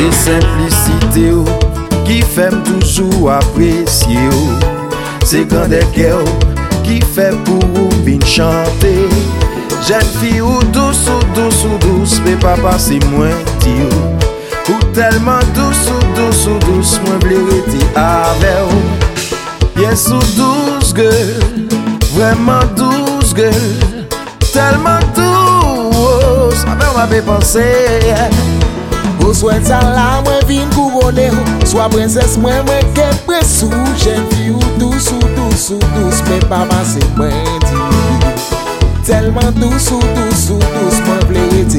C'est simplicité qui fait toujours apprécier. C'est grand des cœurs qui fait pour bien chanter. Jeune fille ou douce, mais pas passer moins dire. Ou tellement douce, moins bléré avec ou. Yes, ou douce girl, vraiment douce girl, tellement douce, avec ma pensée. Ou souhaite ça là, moi vine couronner. Soit princesse, moi qu'elle presse. Jeune fille ou douce, mais pas passer moins dire. Tellement douce, moi bléré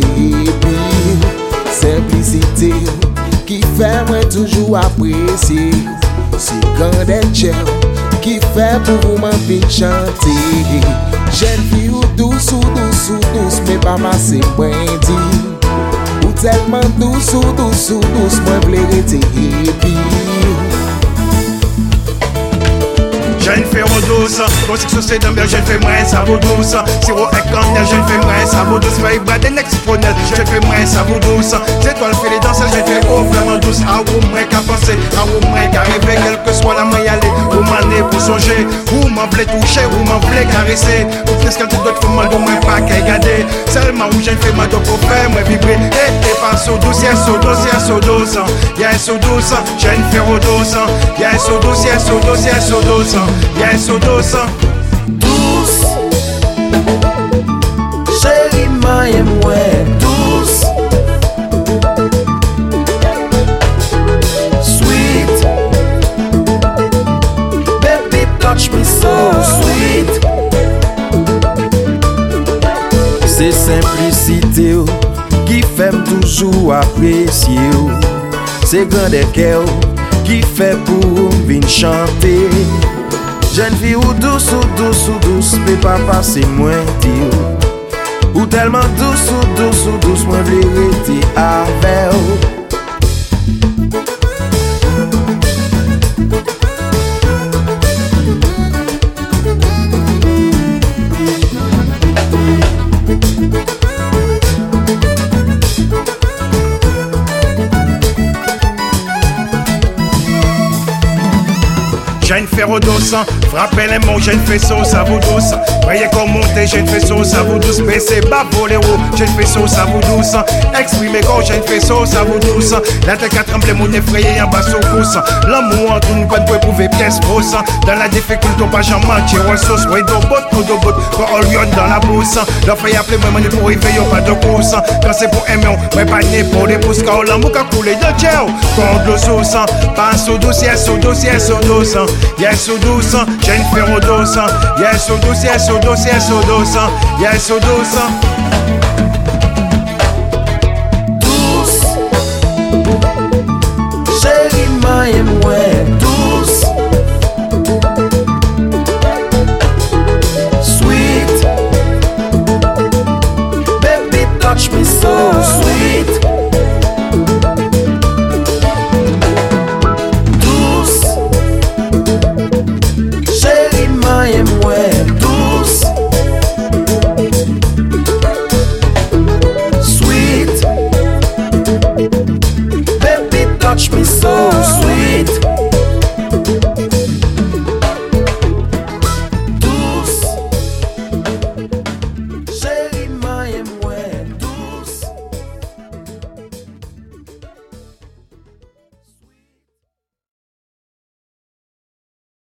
simplicité qui fait moi toujours apprécier. C'est grand des qui fait pour vous m'envie chanter. Jeune fille ou douce, mais pas masser moins dit. Ou tellement douce, moi bléré Jeune fille douce, aussi que c'est d'un bien, jeune fille moins, ça vaut douce. Si vous êtes quand jeune fille moins, ça vaut douce. Mais il va d'un exponentiel, jeune fille moins, ça vaut douce. C'est toi le fait les danses, jeune fille vraiment douce. À vous moins qu'à penser, à vous moins qu'à rêver, quelle que soit la main y aller. Vous m'en est pour songer, vous m'en voulez toucher, vous m'en voulez caresser. Vous faites ce qu'elle te doit faire mal, moins pas qu'à garder. Seulement où jeune fille m'a donné pour faire, moi vibrer. Et pas sous douce, y'a sous douce, y'a sous douce. Y'a sous douce, jeune fille douce. Y'a sous douce, y'a sous douce, y'a sous douce. Y'a sous douce. Douce, chérie, moi et moi, douce. Sweet, baby, touch me so sweet. C'est simplicité qui fait toujours apprécier. C'est grand des cœurs qui fait pour venir chanter. Jeune fille ou douce, mais pas passer moins dire. Ou tellement douce, moins vérité avec ou. Jeune ferro douce, frappez les mots, jeune faisceau, ça vous douce. Voyez comme monter, jeune faisceau, ça vous douce. Baissez bas, voler haut, jeune faisceau, ça vous douce. Exprimez quand jeune faisceau, ça vous douce. La tête à trembler, mon effrayé en bas sous pouce. L'amour entre une bonne pour éprouver pièce fausse. Dans la difficulté, pas jamais mentir, ressource. Oui, de botte, quand on lion dans la bourse. Leur fait appeler, moi, mon pour réveiller, pas de course. Quand c'est pour aimer, mais pas né pour les pousses. Quand l'amour a coulé de gel, quand de sauce. Pas sous douce, y'a sous douce, y'a sous douce. Y'a sous douce, j'ai une ferro douce. Y'a sous douce, y'a sous douce, y'a sous douce. Y'a sous douce.